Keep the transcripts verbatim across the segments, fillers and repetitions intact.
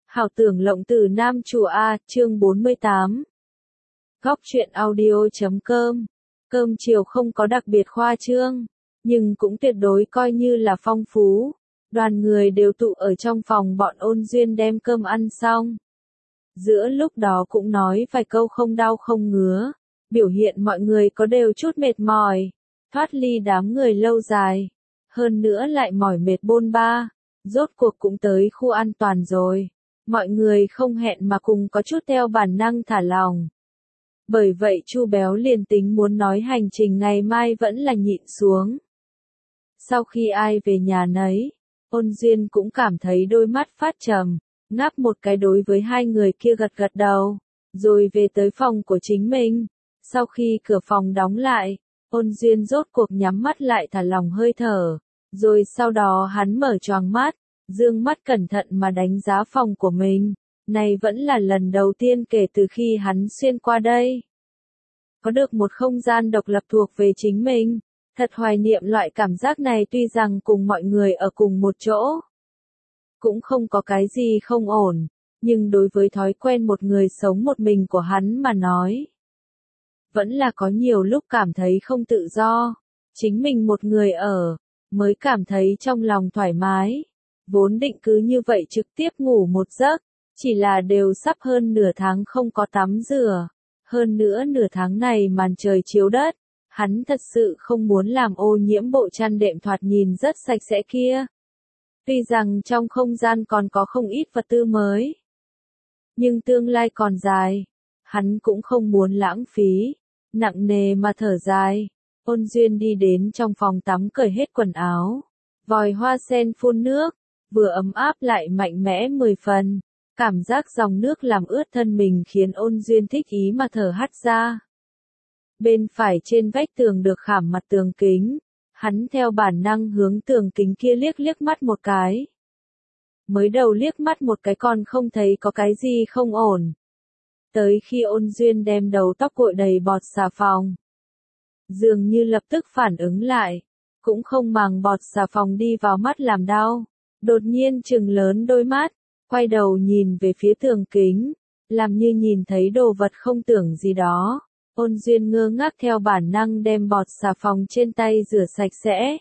Hảo tưởng lộng từ Nam Chùa A, chương bốn mươi tám. Góc truyện audio.com. Cơm chiều không có đặc biệt khoa trương, nhưng cũng tuyệt đối coi như là phong phú. Đoàn người đều tụ ở trong phòng bọn Ôn Duyên đem cơm ăn xong. Giữa lúc đó cũng nói vài câu không đau không ngứa, biểu hiện mọi người có đều chút mệt mỏi, thoát ly đám người lâu dài. Hơn nữa lại mỏi mệt bôn ba, rốt cuộc cũng tới khu an toàn rồi. Mọi người không hẹn mà cùng có chút theo bản năng thả lòng. Bởi vậy Chu Béo liền tính muốn nói hành trình ngày mai vẫn là nhịn xuống. Sau khi ai về nhà nấy, Ôn Duyên cũng cảm thấy đôi mắt phát trầm, ngáp một cái đối với hai người kia gật gật đầu, rồi về tới phòng của chính mình. Sau khi cửa phòng đóng lại, Ôn Duyên rốt cuộc nhắm mắt lại thả lòng hơi thở, rồi sau đó hắn mở choàng mắt, dương mắt cẩn thận mà đánh giá phòng của mình. Này vẫn là lần đầu tiên kể từ khi hắn xuyên qua đây. Có được một không gian độc lập thuộc về chính mình, thật hoài niệm loại cảm giác này. Tuy rằng cùng mọi người ở cùng một chỗ, cũng không có cái gì không ổn, nhưng đối với thói quen một người sống một mình của hắn mà nói, vẫn là có nhiều lúc cảm thấy không tự do. Chính mình một người ở, mới cảm thấy trong lòng thoải mái. Vốn định cứ như vậy trực tiếp ngủ một giấc, chỉ là đều sắp hơn nửa tháng không có tắm rửa. Hơn nữa nửa tháng này màn trời chiếu đất, hắn thật sự không muốn làm ô nhiễm bộ chăn đệm thoạt nhìn rất sạch sẽ kia. Tuy rằng trong không gian còn có không ít vật tư mới, nhưng tương lai còn dài, hắn cũng không muốn lãng phí. Nặng nề mà thở dài, Ôn Duyên đi đến trong phòng tắm cởi hết quần áo. Vòi hoa sen phun nước, vừa ấm áp lại mạnh mẽ mười phần. Cảm giác dòng nước làm ướt thân mình khiến Ôn Duyên thích ý mà thở hắt ra. Bên phải trên vách tường được khảm mặt tường kính, hắn theo bản năng hướng tường kính kia liếc liếc mắt một cái. Mới đầu liếc mắt một cái còn không thấy có cái gì không ổn. Tới khi Ôn Duyên đem đầu tóc gội đầy bọt xà phòng, dường như lập tức phản ứng lại, cũng không màng bọt xà phòng đi vào mắt làm đau. Đột nhiên trừng lớn đôi mắt, quay đầu nhìn về phía tường kính, làm như nhìn thấy đồ vật không tưởng gì đó. Ôn Duyên ngơ ngác theo bản năng đem bọt xà phòng trên tay rửa sạch sẽ.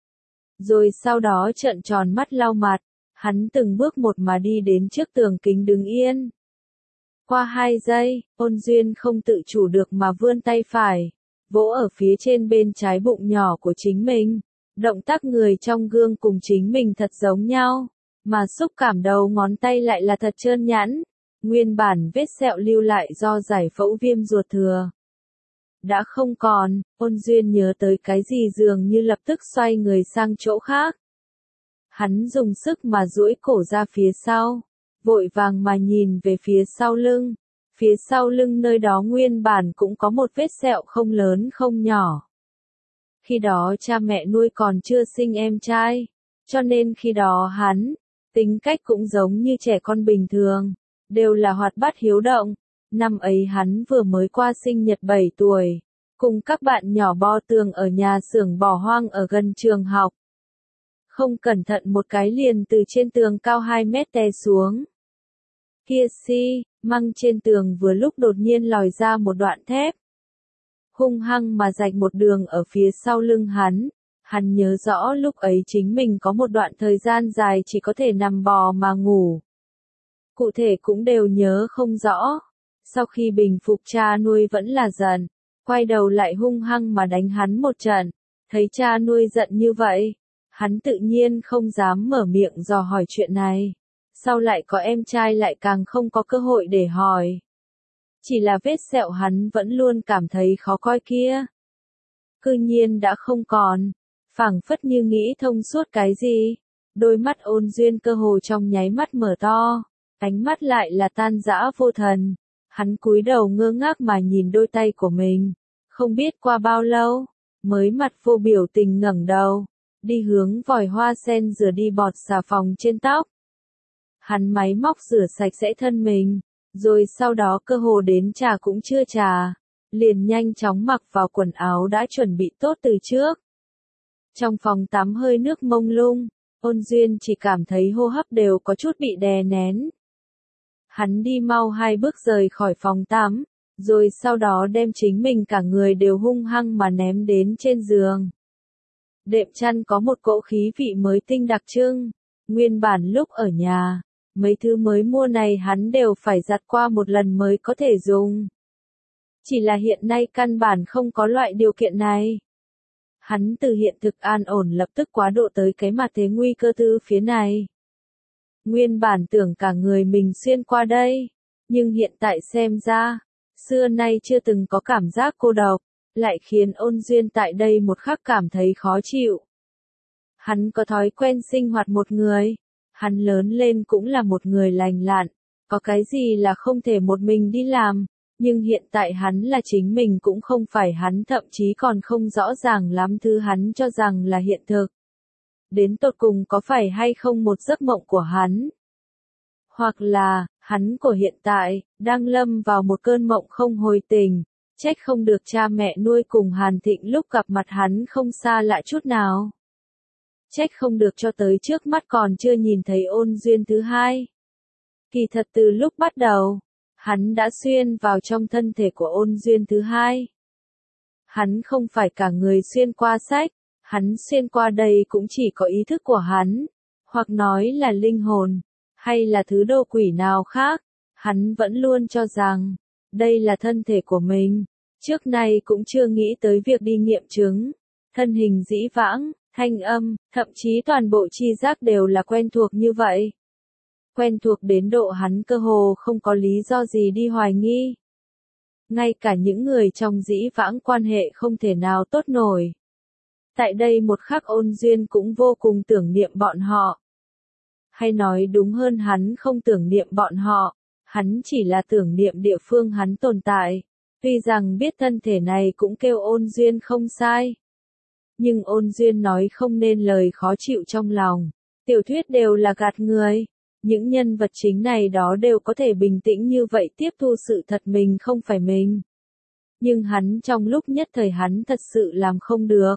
Rồi sau đó trợn tròn mắt lau mặt, hắn từng bước một mà đi đến trước tường kính đứng yên. Qua hai giây, Ôn Duyên không tự chủ được mà vươn tay phải, vỗ ở phía trên bên trái bụng nhỏ của chính mình. Động tác người trong gương cùng chính mình thật giống nhau, mà xúc cảm đầu ngón tay lại là thật trơn nhẵn. Nguyên bản vết sẹo lưu lại do giải phẫu viêm ruột thừa đã không còn. Ôn Duyên nhớ tới cái gì dường như lập tức xoay người sang chỗ khác. Hắn dùng sức mà duỗi cổ ra phía sau, vội vàng mà nhìn về phía sau lưng. Phía sau lưng nơi đó nguyên bản cũng có một vết sẹo không lớn không nhỏ. Khi đó cha mẹ nuôi còn chưa sinh em trai, cho nên khi đó hắn, tính cách cũng giống như trẻ con bình thường, đều là hoạt bát hiếu động. Năm ấy hắn vừa mới qua sinh nhật bảy tuổi, cùng các bạn nhỏ bo tường ở nhà xưởng bỏ hoang ở gần trường học. Không cẩn thận một cái liền từ trên tường cao hai mét té xuống. Kia xi, măng trên tường vừa lúc đột nhiên lòi ra một đoạn thép, hung hăng mà rạch một đường ở phía sau lưng hắn. Hắn nhớ rõ lúc ấy chính mình có một đoạn thời gian dài chỉ có thể nằm bò mà ngủ. Cụ thể cũng đều nhớ không rõ. Sau khi bình phục cha nuôi vẫn là giận, quay đầu lại hung hăng mà đánh hắn một trận. Thấy cha nuôi giận như vậy, hắn tự nhiên không dám mở miệng dò hỏi chuyện này. Sau lại có em trai lại càng không có cơ hội để hỏi. Chỉ là vết sẹo hắn vẫn luôn cảm thấy khó coi kia, cư nhiên đã không còn. Phảng phất như nghĩ thông suốt cái gì, đôi mắt Ôn Duyên cơ hồ trong nháy mắt mở to, ánh mắt lại là tan rã vô thần. Hắn cúi đầu ngơ ngác mà nhìn đôi tay của mình, không biết qua bao lâu, mới mặt vô biểu tình ngẩng đầu, đi hướng vòi hoa sen rửa đi bọt xà phòng trên tóc. Hắn máy móc rửa sạch sẽ thân mình, rồi sau đó cơ hồ đến trà cũng chưa trà, liền nhanh chóng mặc vào quần áo đã chuẩn bị tốt từ trước. Trong phòng tắm hơi nước mông lung, Ôn Duyên chỉ cảm thấy hô hấp đều có chút bị đè nén. Hắn đi mau hai bước rời khỏi phòng tắm, rồi sau đó đem chính mình cả người đều hung hăng mà ném đến trên giường. Đệm chăn có một cỗ khí vị mới tinh đặc trưng, nguyên bản lúc ở nhà, mấy thứ mới mua này hắn đều phải giặt qua một lần mới có thể dùng. Chỉ là hiện nay căn bản không có loại điều kiện này. Hắn từ hiện thực an ổn lập tức quá độ tới cái mặt thế nguy cơ từ phía này. Nguyên bản tưởng cả người mình xuyên qua đây, nhưng hiện tại xem ra, xưa nay chưa từng có cảm giác cô độc, lại khiến Ôn Duyên tại đây một khắc cảm thấy khó chịu. Hắn có thói quen sinh hoạt một người, hắn lớn lên cũng là một người lành lặn, có cái gì là không thể một mình đi làm, nhưng hiện tại hắn là chính mình cũng không phải hắn thậm chí còn không rõ ràng lắm thứ hắn cho rằng là hiện thực. Đến tột cùng có phải hay không một giấc mộng của hắn? Hoặc là, hắn của hiện tại, đang lâm vào một cơn mộng không hồi tình, trách không được cha mẹ nuôi cùng Hàn Thịnh lúc gặp mặt hắn không xa lạ chút nào. Trách không được cho tới trước mắt còn chưa nhìn thấy Ôn Duyên thứ hai. Kỳ thật từ lúc bắt đầu, hắn đã xuyên vào trong thân thể của Ôn Duyên thứ hai. Hắn không phải cả người xuyên qua sách, hắn xuyên qua đây cũng chỉ có ý thức của hắn, hoặc nói là linh hồn, hay là thứ đồ quỷ nào khác, hắn vẫn luôn cho rằng, đây là thân thể của mình, trước nay cũng chưa nghĩ tới việc đi nghiệm chứng, thân hình dĩ vãng, thanh âm, thậm chí toàn bộ tri giác đều là quen thuộc như vậy. Quen thuộc đến độ hắn cơ hồ không có lý do gì đi hoài nghi. Ngay cả những người trong dĩ vãng quan hệ không thể nào tốt nổi. Tại đây một khắc Ôn Duyên cũng vô cùng tưởng niệm bọn họ. Hay nói đúng hơn hắn không tưởng niệm bọn họ, hắn chỉ là tưởng niệm địa phương hắn tồn tại. Tuy rằng biết thân thể này cũng kêu Ôn Duyên không sai. Nhưng Ôn Duyên nói không nên lời khó chịu trong lòng. Tiểu thuyết đều là gạt người. Những nhân vật chính này đó đều có thể bình tĩnh như vậy tiếp thu sự thật mình không phải mình. Nhưng hắn trong lúc nhất thời hắn thật sự làm không được.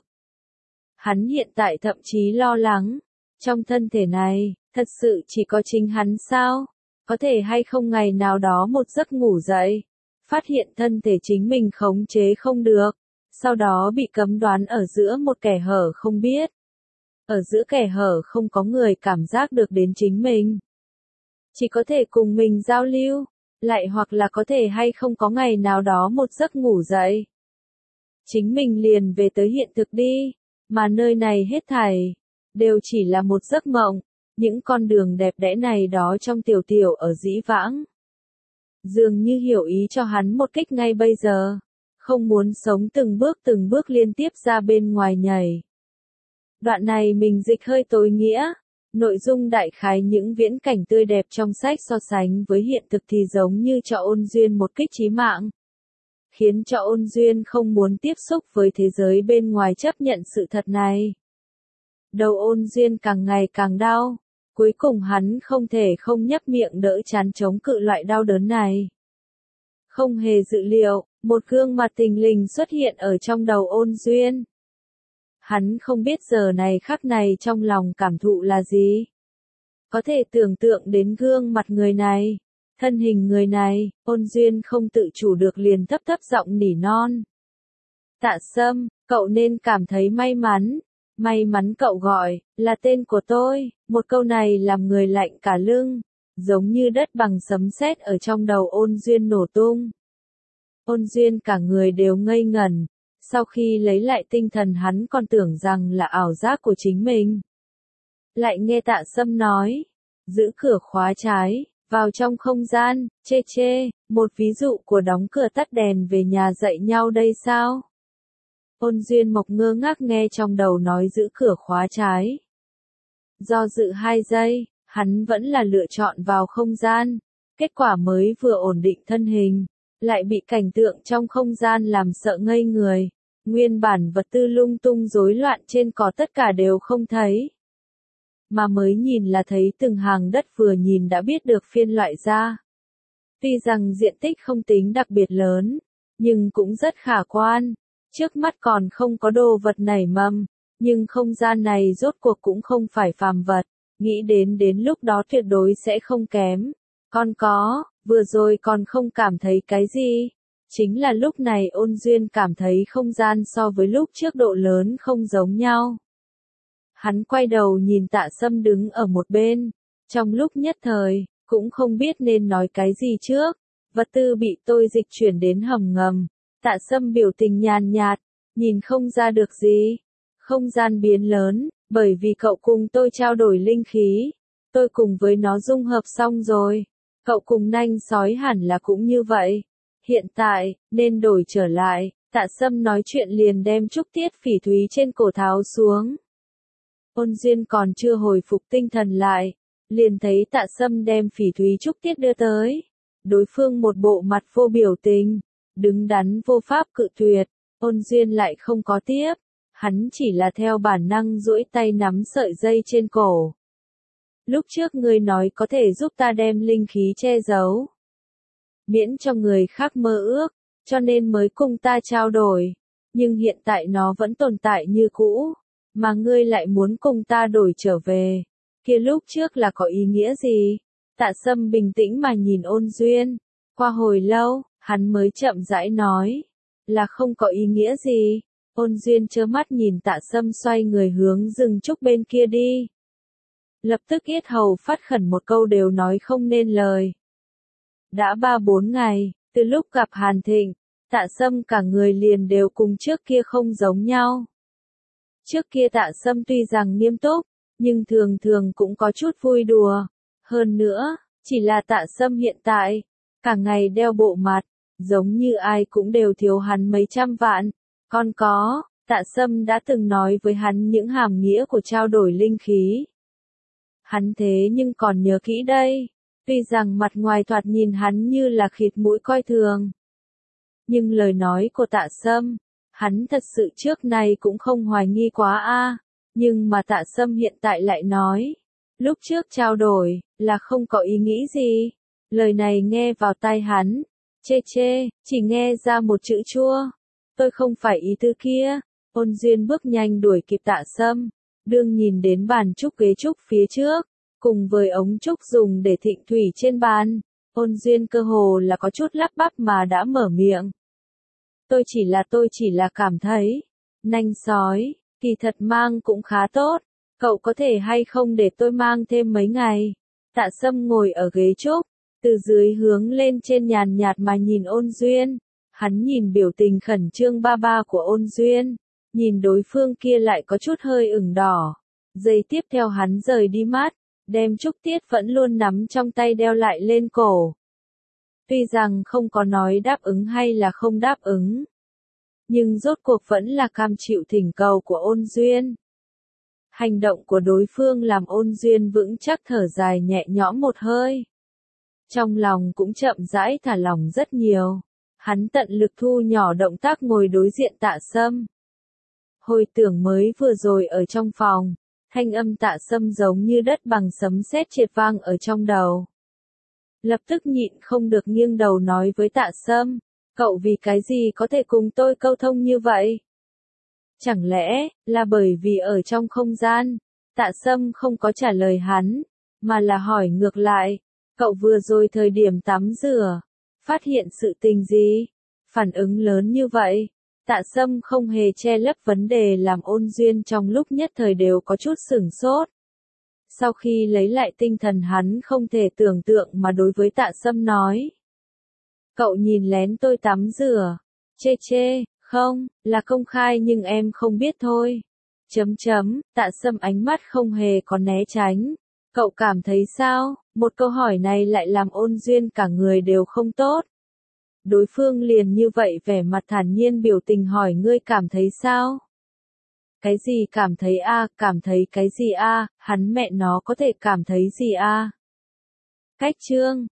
Hắn hiện tại thậm chí lo lắng. Trong thân thể này, thật sự chỉ có chính hắn sao? Có thể hay không ngày nào đó một giấc ngủ dậy, phát hiện thân thể chính mình khống chế không được, sau đó bị cấm đoán ở giữa một kẻ hở không biết. Ở giữa kẻ hở không có người cảm giác được đến chính mình. Chỉ có thể cùng mình giao lưu, lại hoặc là có thể hay không có ngày nào đó một giấc ngủ dậy. Chính mình liền về tới hiện thực đi, mà nơi này hết thảy, đều chỉ là một giấc mộng, những con đường đẹp đẽ này đó trong tiểu tiểu ở dĩ vãng. Dường như hiểu ý cho hắn một kích ngay bây giờ, không muốn sống từng bước từng bước liên tiếp ra bên ngoài nhảy. Đoạn này mình dịch hơi tối nghĩa. Nội dung đại khái những viễn cảnh tươi đẹp trong sách so sánh với hiện thực thì giống như cho Ôn Duyên một kích chí mạng. Khiến cho Ôn Duyên không muốn tiếp xúc với thế giới bên ngoài chấp nhận sự thật này. Đầu Ôn Duyên càng ngày càng đau. Cuối cùng hắn không thể không nhấp miệng đỡ chán chống cự loại đau đớn này. Không hề dự liệu, một gương mặt tình lình xuất hiện ở trong đầu Ôn Duyên. Hắn không biết giờ này khắc này trong lòng cảm thụ là gì. Có thể tưởng tượng đến gương mặt người này, thân hình người này, Ôn Duyên không tự chủ được liền thấp thấp giọng nỉ non. Tạ Sâm, cậu nên cảm thấy may mắn. May mắn cậu gọi, là tên của tôi, một câu này làm người lạnh cả lưng, giống như đất bằng sấm sét ở trong đầu Ôn Duyên nổ tung. Ôn Duyên cả người đều ngây ngẩn. Sau khi lấy lại tinh thần hắn còn tưởng rằng là ảo giác của chính mình. Lại nghe Tạ Sâm nói, giữ cửa khóa trái, vào trong không gian, chê chê, một ví dụ của đóng cửa tắt đèn về nhà dạy nhau đây sao? Ôn Duyên Mộc ngơ ngác nghe trong đầu nói giữ cửa khóa trái. Do dự hai giây, hắn vẫn là lựa chọn vào không gian, kết quả mới vừa ổn định thân hình, lại bị cảnh tượng trong không gian làm sợ ngây người. Nguyên bản vật tư lung tung rối loạn trên cỏ tất cả đều không thấy. Mà mới nhìn là thấy từng hàng đất vừa nhìn đã biết được phiên loại ra. Tuy rằng diện tích không tính đặc biệt lớn, nhưng cũng rất khả quan. Trước mắt còn không có đồ vật nảy mầm, nhưng không gian này rốt cuộc cũng không phải phàm vật, nghĩ đến đến lúc đó tuyệt đối sẽ không kém. Con có, vừa rồi còn không cảm thấy cái gì. Chính là lúc này Ôn Duyên cảm thấy không gian so với lúc trước độ lớn không giống nhau. Hắn quay đầu nhìn Tạ Sâm đứng ở một bên, trong lúc nhất thời, cũng không biết nên nói cái gì trước. Vật tư bị tôi dịch chuyển đến hầm ngầm. Tạ Sâm biểu tình nhàn nhạt, nhìn không ra được gì. Không gian biến lớn, bởi vì cậu cùng tôi trao đổi linh khí. Tôi cùng với nó dung hợp xong rồi. Cậu cùng nanh sói hẳn là cũng như vậy. Hiện tại, nên đổi trở lại. Tạ Sâm nói chuyện liền đem trúc tiết phỉ thúy trên cổ tháo xuống. Ôn Duyên còn chưa hồi phục tinh thần lại. Liền thấy Tạ Sâm đem phỉ thúy trúc tiết đưa tới. Đối phương một bộ mặt vô biểu tình, đứng đắn vô pháp cự tuyệt. Ôn Duyên lại không có tiếp. Hắn chỉ là theo bản năng duỗi tay nắm sợi dây trên cổ. Lúc trước ngươi nói có thể giúp ta đem linh khí che giấu. Miễn cho người khác mơ ước, cho nên mới cùng ta trao đổi. Nhưng hiện tại nó vẫn tồn tại như cũ, mà ngươi lại muốn cùng ta đổi trở về. Kia lúc trước là có ý nghĩa gì? Tạ Sâm bình tĩnh mà nhìn Ôn Duyên. Qua hồi lâu, hắn mới chậm rãi nói. Là không có ý nghĩa gì. Ôn Duyên trơ mắt nhìn Tạ Sâm xoay người hướng rừng trúc bên kia đi. Lập tức yết hầu phát khẩn một câu đều nói không nên lời. Đã ba bốn ngày, từ lúc gặp Hàn Thịnh, Tạ Sâm cả người liền đều cùng trước kia không giống nhau. Trước kia Tạ Sâm tuy rằng nghiêm túc, nhưng thường thường cũng có chút vui đùa. Hơn nữa, chỉ là Tạ Sâm hiện tại, cả ngày đeo bộ mặt, giống như ai cũng đều thiếu hắn mấy trăm vạn. Còn có, Tạ Sâm đã từng nói với hắn những hàm nghĩa của trao đổi linh khí. Hắn thế nhưng còn nhớ kỹ đây. Tuy rằng mặt ngoài thoạt nhìn hắn như là khịt mũi coi thường. Nhưng lời nói của Tạ Sâm, hắn thật sự trước nay cũng không hoài nghi quá a. Nhưng mà Tạ Sâm hiện tại lại nói, lúc trước trao đổi, là không có ý nghĩ gì. Lời này nghe vào tai hắn, chê chê, chỉ nghe ra một chữ chua. Tôi không phải ý tư kia. Ôn Duyên bước nhanh đuổi kịp Tạ Sâm, đương nhìn đến bàn trúc ghế trúc phía trước, cùng với ống trúc dùng để thịnh thủy trên bàn. Ôn Duyên cơ hồ là có chút lắp bắp mà đã mở miệng. Tôi chỉ là tôi chỉ là cảm thấy, nanh sói, kỳ thật mang cũng khá tốt. Cậu có thể hay không để tôi mang thêm mấy ngày? Tạ Sâm ngồi ở ghế trúc, từ dưới hướng lên trên nhàn nhạt mà nhìn Ôn Duyên. Hắn nhìn biểu tình khẩn trương ba ba của Ôn Duyên, nhìn đối phương kia lại có chút hơi ửng đỏ. Giây tiếp theo hắn rời đi mắt, đem trúc tiết vẫn luôn nắm trong tay đeo lại lên cổ. Tuy rằng không có nói đáp ứng hay là không đáp ứng, nhưng rốt cuộc vẫn là cam chịu thỉnh cầu của Ôn Duyên. Hành động của đối phương làm Ôn Duyên vững chắc thở dài nhẹ nhõm một hơi. Trong lòng cũng chậm rãi thả lỏng rất nhiều. Hắn tận lực thu nhỏ động tác ngồi đối diện Tạ Sâm. Hồi tưởng mới vừa rồi ở trong phòng, thanh âm Tạ Sâm giống như đất bằng sấm sét triệt vang ở trong đầu. Lập tức nhịn không được nghiêng đầu nói với Tạ Sâm, cậu vì cái gì có thể cùng tôi câu thông như vậy? Chẳng lẽ, là bởi vì ở trong không gian? Tạ Sâm không có trả lời hắn, mà là hỏi ngược lại, cậu vừa rồi thời điểm tắm rửa, phát hiện sự tình gì? Phản ứng lớn như vậy. Tạ Sâm không hề che lấp vấn đề làm Ôn Duyên trong lúc nhất thời đều có chút sửng sốt. Sau khi lấy lại tinh thần hắn không thể tưởng tượng mà đối với Tạ Sâm nói. Cậu nhìn lén tôi tắm rửa. Chê chê, không, là công khai nhưng em không biết thôi. Chấm chấm, Tạ Sâm ánh mắt không hề có né tránh. Cậu cảm thấy sao? Một câu hỏi này lại làm Ôn Duyên cả người đều không tốt. Đối phương liền như vậy vẻ mặt thản nhiên biểu tình hỏi ngươi cảm thấy sao? Cái gì cảm thấy a, à, cảm thấy cái gì a, à? Hắn mẹ nó có thể cảm thấy gì a? À? Cách chương